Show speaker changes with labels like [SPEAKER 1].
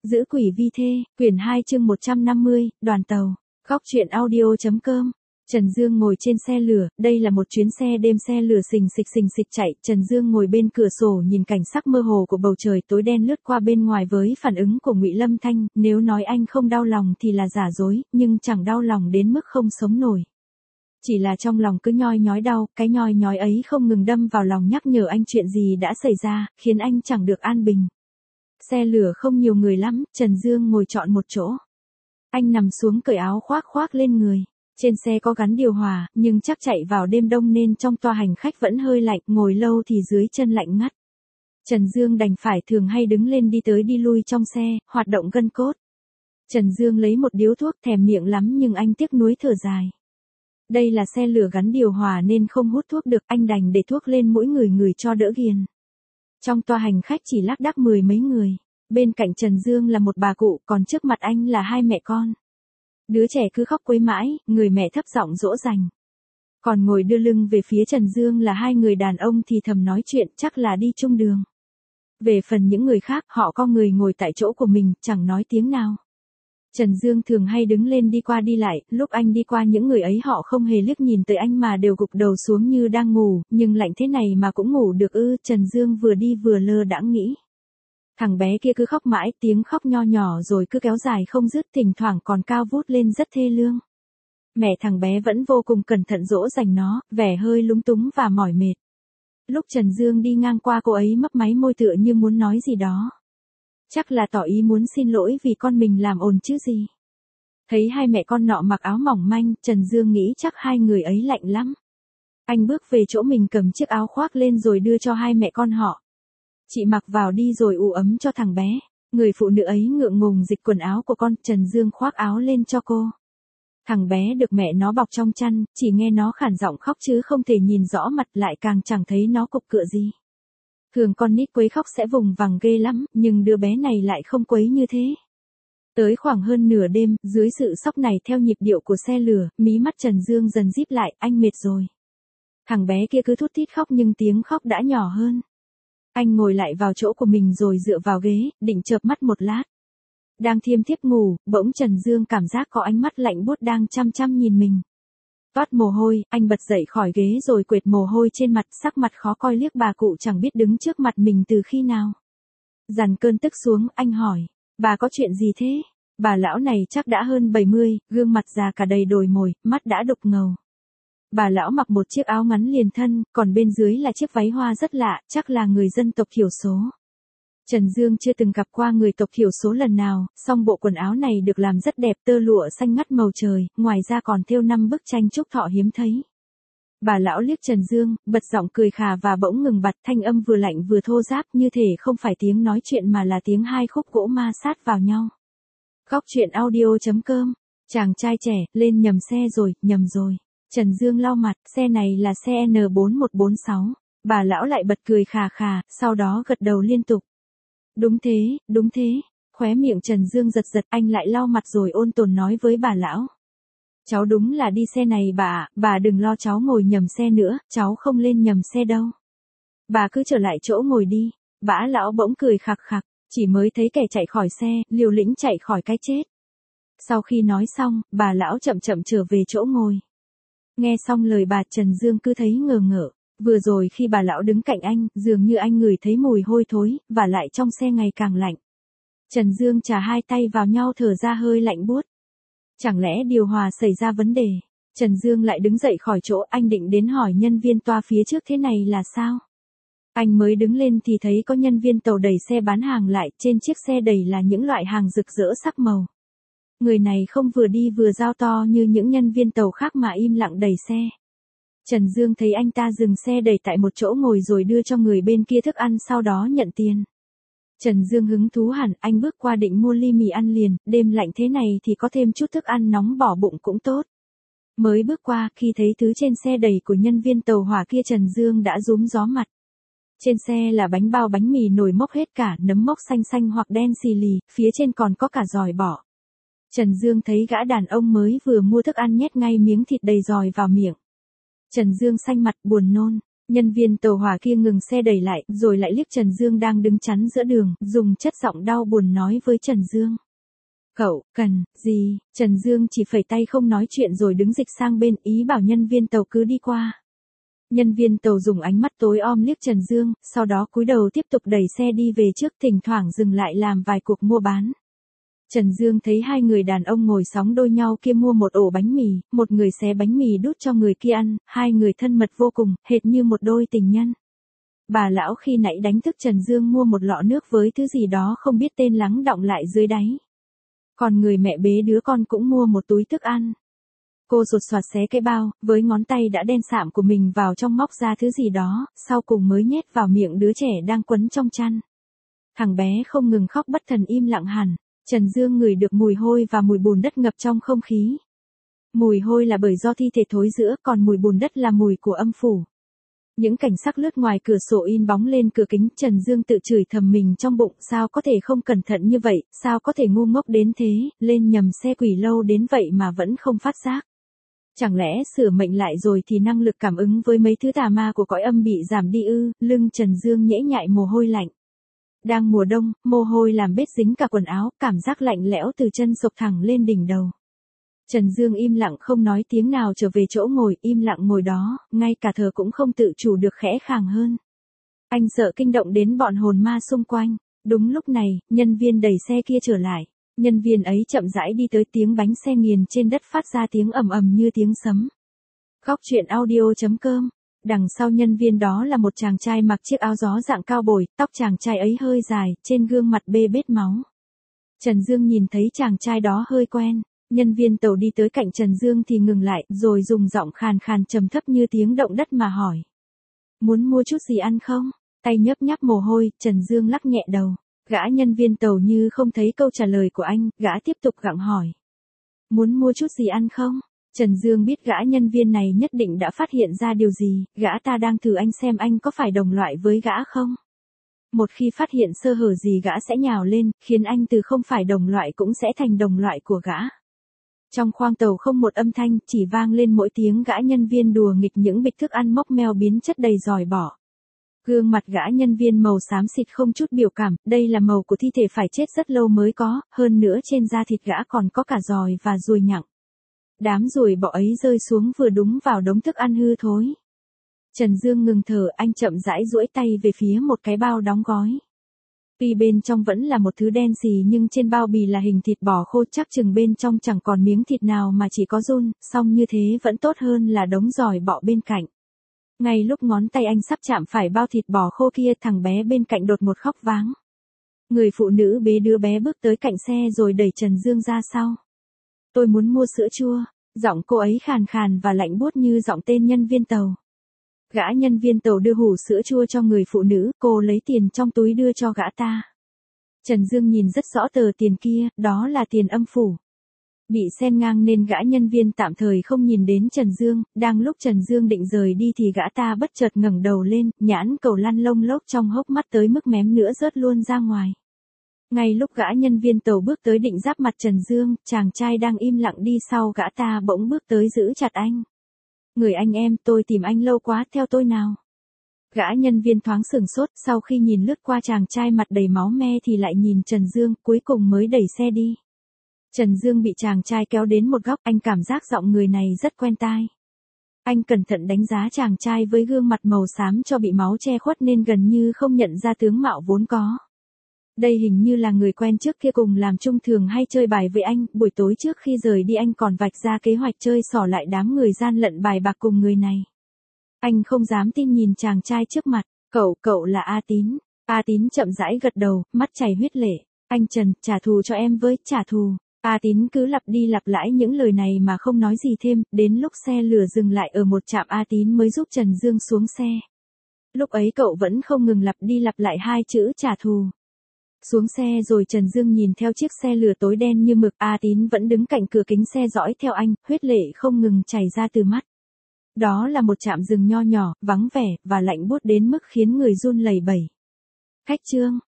[SPEAKER 1] Giữ quỷ vi thê, quyển 2 chương 150, đoàn tàu, góc truyện audio.com. Trần Dương ngồi trên xe lửa, đây là một chuyến xe đêm, xe lửa xình xịch chạy, Trần Dương ngồi bên cửa sổ nhìn cảnh sắc mơ hồ của bầu trời tối đen lướt qua bên ngoài với phản ứng của Ngụy Lâm Thanh, nếu nói anh không đau lòng thì là giả dối, nhưng chẳng đau lòng đến mức không sống nổi. Chỉ là trong lòng cứ nhoi nhói đau, cái nhoi nhói ấy không ngừng đâm vào lòng nhắc nhở anh chuyện gì đã xảy ra, khiến anh chẳng được an bình. Xe lửa không nhiều người lắm, Trần Dương ngồi chọn một chỗ. Anh nằm xuống cởi áo khoác lên người. Trên xe có gắn điều hòa, nhưng chắc chạy vào đêm đông nên trong toa hành khách vẫn hơi lạnh, ngồi lâu thì dưới chân lạnh ngắt. Trần Dương đành phải thường hay đứng lên đi tới đi lui trong xe, hoạt động gân cốt. Trần Dương lấy một điếu thuốc, thèm miệng lắm nhưng anh tiếc nuối thở dài. Đây là xe lửa gắn điều hòa nên không hút thuốc được, anh đành để thuốc lên mũi người cho đỡ ghiền. Trong toa hành khách chỉ lác đác 10 mấy người. Bên cạnh Trần Dương là một bà cụ, còn trước mặt anh là hai mẹ con. Đứa trẻ cứ khóc quấy mãi, người mẹ thấp giọng dỗ dành. Còn ngồi đưa lưng về phía Trần Dương là hai người đàn ông thì thầm nói chuyện, chắc là đi chung đường. Về phần những người khác, họ có người ngồi tại chỗ của mình, chẳng nói tiếng nào. Trần Dương thường hay đứng lên đi qua đi lại, lúc anh đi qua những người ấy họ không hề liếc nhìn tới anh mà đều gục đầu xuống như đang ngủ, nhưng lạnh thế này mà cũng ngủ được ư? Trần Dương vừa đi vừa lơ đãng nghĩ. Thằng bé kia cứ khóc mãi, tiếng khóc nho nhỏ rồi cứ kéo dài không dứt, thỉnh thoảng còn cao vút lên rất thê lương. Mẹ thằng bé vẫn vô cùng cẩn thận dỗ dành nó, vẻ hơi lúng túng và mỏi mệt. Lúc Trần Dương đi ngang qua cô ấy mấp máy môi tựa như muốn nói gì đó. Chắc là tỏ ý muốn xin lỗi vì con mình làm ồn chứ gì. Thấy hai mẹ con nọ mặc áo mỏng manh, Trần Dương nghĩ chắc hai người ấy lạnh lắm. Anh bước về chỗ mình cầm chiếc áo khoác lên rồi đưa cho hai mẹ con họ. Chị mặc vào đi rồi ủ ấm cho thằng bé. Người phụ nữ ấy ngượng ngùng dịch quần áo của con, Trần Dương khoác áo lên cho cô. Thằng bé được mẹ nó bọc trong chăn, chỉ nghe nó khản giọng khóc chứ không thể nhìn rõ mặt, lại càng chẳng thấy nó cục cựa gì. Thường con nít quấy khóc sẽ vùng vằng ghê lắm, nhưng đứa bé này lại không quấy như thế. Tới khoảng hơn nửa đêm, dưới sự sốc này theo nhịp điệu của xe lửa, mí mắt Trần Dương dần díp lại, anh mệt rồi. Thằng bé kia cứ thút thít khóc nhưng tiếng khóc đã nhỏ hơn. Anh ngồi lại vào chỗ của mình rồi dựa vào ghế, định chợp mắt một lát. Đang thiêm thiếp ngủ, bỗng Trần Dương cảm giác có ánh mắt lạnh buốt đang chăm chăm nhìn mình. Toát mồ hôi, anh bật dậy khỏi ghế rồi quệt mồ hôi trên mặt, sắc mặt khó coi liếc bà cụ chẳng biết đứng trước mặt mình từ khi nào. Dằn cơn tức xuống, anh hỏi, bà có chuyện gì thế? Bà lão này chắc đã hơn 70, gương mặt già cả đầy đồi mồi, mắt đã đục ngầu. Bà lão mặc một chiếc áo ngắn liền thân, còn bên dưới là chiếc váy hoa rất lạ, chắc là người dân tộc thiểu số. Trần Dương chưa từng gặp qua người tộc thiểu số lần nào, song bộ quần áo này được làm rất đẹp, tơ lụa xanh ngắt màu trời, ngoài ra còn thêu 5 bức tranh trúc thọ hiếm thấy. Bà lão liếc Trần Dương, bật giọng cười khà và bỗng ngừng bặt, thanh âm vừa lạnh vừa thô ráp, như thể không phải tiếng nói chuyện mà là tiếng hai khúc gỗ ma sát vào nhau. Góc truyện audio.com. Chàng trai trẻ, lên nhầm xe rồi, nhầm rồi. Trần Dương lau mặt, xe này là xe N4146. Bà lão lại bật cười khà khà, sau đó gật đầu liên tục. Đúng thế. Khóe miệng Trần Dương giật, anh lại lau mặt rồi ôn tồn nói với bà lão. Cháu đúng là đi xe này bà ạ, bà đừng lo cháu ngồi nhầm xe nữa, cháu không lên nhầm xe đâu. Bà cứ trở lại chỗ ngồi đi. Bã lão bỗng cười khặc khặc, chỉ mới thấy kẻ chạy khỏi xe, liều lĩnh chạy khỏi cái chết. Sau khi nói xong, bà lão chậm trở về chỗ ngồi. Nghe xong lời bà, Trần Dương cứ thấy ngờ ngợ. Vừa rồi khi bà lão đứng cạnh anh, dường như anh ngửi thấy mùi hôi thối, và lại trong xe ngày càng lạnh. Trần Dương chà hai tay vào nhau thở ra hơi lạnh buốt. Chẳng lẽ điều hòa xảy ra vấn đề? Trần Dương lại đứng dậy khỏi chỗ, anh định đến hỏi nhân viên toa phía trước thế này là sao? Anh mới đứng lên thì thấy có nhân viên tàu đẩy xe bán hàng lại, trên chiếc xe đẩy là những loại hàng rực rỡ sắc màu. Người này không vừa đi vừa giao to như những nhân viên tàu khác mà im lặng đẩy xe. Trần Dương thấy anh ta dừng xe đẩy tại một chỗ ngồi rồi đưa cho người bên kia thức ăn sau đó nhận tiền. Trần Dương hứng thú hẳn, anh bước qua định mua ly mì ăn liền, đêm lạnh thế này thì có thêm chút thức ăn nóng bỏ bụng cũng tốt. Mới bước qua, khi thấy thứ trên xe đẩy của nhân viên tàu hỏa kia Trần Dương đã rúm gió mặt. Trên xe là bánh bao bánh mì nồi mốc hết cả, nấm mốc xanh hoặc đen xì lì, phía trên còn có cả giòi bọ. Trần Dương thấy gã đàn ông mới vừa mua thức ăn nhét ngay miếng thịt đầy giòi vào miệng. Trần Dương xanh mặt buồn nôn. Nhân viên tàu hỏa kia ngừng xe đẩy lại, rồi lại liếc Trần Dương đang đứng chắn giữa đường, dùng chất giọng đau buồn nói với Trần Dương. Cậu, cần, gì? Trần Dương chỉ phẩy tay không nói chuyện rồi đứng dịch sang bên, ý bảo nhân viên tàu cứ đi qua. Nhân viên tàu dùng ánh mắt tối om liếc Trần Dương, sau đó cúi đầu tiếp tục đẩy xe đi về trước, thỉnh thoảng dừng lại làm vài cuộc mua bán. Trần Dương thấy hai người đàn ông ngồi sóng đôi nhau kia mua một ổ bánh mì, một người xé bánh mì đút cho người kia ăn, hai người thân mật vô cùng, hệt như một đôi tình nhân. Bà lão khi nãy đánh thức Trần Dương mua một lọ nước với thứ gì đó không biết tên lắng đọng lại dưới đáy. Còn người mẹ bế đứa con cũng mua một túi thức ăn. Cô sột soạt xé cái bao, với ngón tay đã đen sạm của mình vào trong móc ra thứ gì đó, sau cùng mới nhét vào miệng đứa trẻ đang quấn trong chăn. Thằng bé không ngừng khóc bất thần im lặng hẳn. Trần Dương ngửi được mùi hôi và mùi bùn đất ngập trong không khí. Mùi hôi là bởi do thi thể thối rữa, còn mùi bùn đất là mùi của âm phủ. Những cảnh sắc lướt ngoài cửa sổ in bóng lên cửa kính, Trần Dương tự chửi thầm mình trong bụng, sao có thể không cẩn thận như vậy, sao có thể ngu ngốc đến thế, lên nhầm xe quỷ lâu đến vậy mà vẫn không phát giác. Chẳng lẽ sửa mệnh lại rồi thì năng lực cảm ứng với mấy thứ tà ma của cõi âm bị giảm đi ư? Lưng Trần Dương nhễ nhại mồ hôi lạnh. Đang mùa đông, mồ hôi làm bết dính cả quần áo, cảm giác lạnh lẽo từ chân xộc thẳng lên đỉnh đầu. Trần Dương im lặng không nói tiếng nào trở về chỗ ngồi, im lặng ngồi đó, ngay cả thở cũng không tự chủ được khẽ khàng hơn. Anh sợ kinh động đến bọn hồn ma xung quanh. Đúng lúc này, nhân viên đẩy xe kia trở lại. Nhân viên ấy chậm rãi đi tới, tiếng bánh xe nghiền trên đất phát ra tiếng ầm ầm như tiếng sấm. Góc truyện audio.com. Đằng sau nhân viên đó là một chàng trai mặc chiếc áo gió dạng cao bồi, tóc chàng trai ấy hơi dài, trên gương mặt bê bết máu. Trần Dương nhìn thấy chàng trai đó hơi quen. Nhân viên tàu đi tới cạnh Trần Dương thì ngừng lại, rồi dùng giọng khàn khàn trầm thấp như tiếng động đất mà hỏi. Muốn mua chút gì ăn không? Tay nhấp nháp mồ hôi, Trần Dương lắc nhẹ đầu. Gã nhân viên tàu như không thấy câu trả lời của anh, gã tiếp tục gặng hỏi. Muốn mua chút gì ăn không? Trần Dương biết gã nhân viên này nhất định đã phát hiện ra điều gì, gã ta đang thử anh xem anh có phải đồng loại với gã không? Một khi phát hiện sơ hở gì gã sẽ nhào lên, khiến anh từ không phải đồng loại cũng sẽ thành đồng loại của gã. Trong khoang tàu không một âm thanh, chỉ vang lên mỗi tiếng gã nhân viên đùa nghịch những bịch thức ăn mốc meo biến chất đầy dòi bỏ. Gương mặt gã nhân viên màu xám xịt không chút biểu cảm, đây là màu của thi thể phải chết rất lâu mới có, hơn nữa trên da thịt gã còn có cả giòi và ruồi nhặng. Đám ruồi bọ ấy rơi xuống vừa đúng vào đống thức ăn hư thối. Trần Dương ngừng thở, anh chậm rãi duỗi tay về phía một cái bao đóng gói. Tuy bên trong vẫn là một thứ đen xì nhưng trên bao bì là hình thịt bò khô, chắc chừng bên trong chẳng còn miếng thịt nào mà chỉ có giun, song như thế vẫn tốt hơn là đống giòi bọ bên cạnh. Ngay lúc ngón tay anh sắp chạm phải bao thịt bò khô kia, thằng bé bên cạnh đột ngột khóc váng. Người phụ nữ bế đứa bé bước tới cạnh xe rồi đẩy Trần Dương ra sau. Tôi muốn mua sữa chua, giọng cô ấy khàn khàn và lạnh buốt như giọng tên nhân viên tàu. Gã nhân viên tàu đưa hũ sữa chua cho người phụ nữ, cô lấy tiền trong túi đưa cho gã ta. Trần Dương nhìn rất rõ tờ tiền kia, đó là tiền âm phủ. Bị xen ngang nên gã nhân viên tạm thời không nhìn đến Trần Dương, đang lúc Trần Dương định rời đi thì gã ta bất chợt ngẩng đầu lên, nhãn cầu lăn lông lốc trong hốc mắt tới mức mém nữa rớt luôn ra ngoài. Ngay lúc gã nhân viên tàu bước tới định giáp mặt Trần Dương, chàng trai đang im lặng đi sau gã ta bỗng bước tới giữ chặt anh. Người anh em, tôi tìm anh lâu quá, theo tôi nào. Gã nhân viên thoáng sửng sốt, sau khi nhìn lướt qua chàng trai mặt đầy máu me thì lại nhìn Trần Dương, cuối cùng mới đẩy xe đi. Trần Dương bị chàng trai kéo đến một góc, anh cảm giác giọng người này rất quen tai. Anh cẩn thận đánh giá chàng trai với gương mặt màu xám cho bị máu che khuất nên gần như không nhận ra tướng mạo vốn có. Đây hình như là người quen trước kia cùng làm chung thường hay chơi bài với anh, buổi tối trước khi rời đi anh còn vạch ra kế hoạch chơi xỏ lại đám người gian lận bài bạc cùng người này. Anh không dám tin nhìn chàng trai trước mặt, cậu là A Tín. A Tín chậm rãi gật đầu, mắt chảy huyết lệ. Anh Trần, trả thù cho em với, trả thù. A Tín cứ lặp đi lặp lại những lời này mà không nói gì thêm, đến lúc xe lửa dừng lại ở một trạm A Tín mới giúp Trần Dương xuống xe. Lúc ấy cậu vẫn không ngừng lặp đi lặp lại hai chữ trả thù. Xuống xe rồi Trần Dương nhìn theo chiếc xe lửa tối đen như mực, A Tín vẫn đứng cạnh cửa kính xe dõi theo anh, huyết lệ không ngừng chảy ra từ mắt. Đó là một trạm dừng nho nhỏ, vắng vẻ, và lạnh buốt đến mức khiến người run lẩy bẩy. Khách Trương,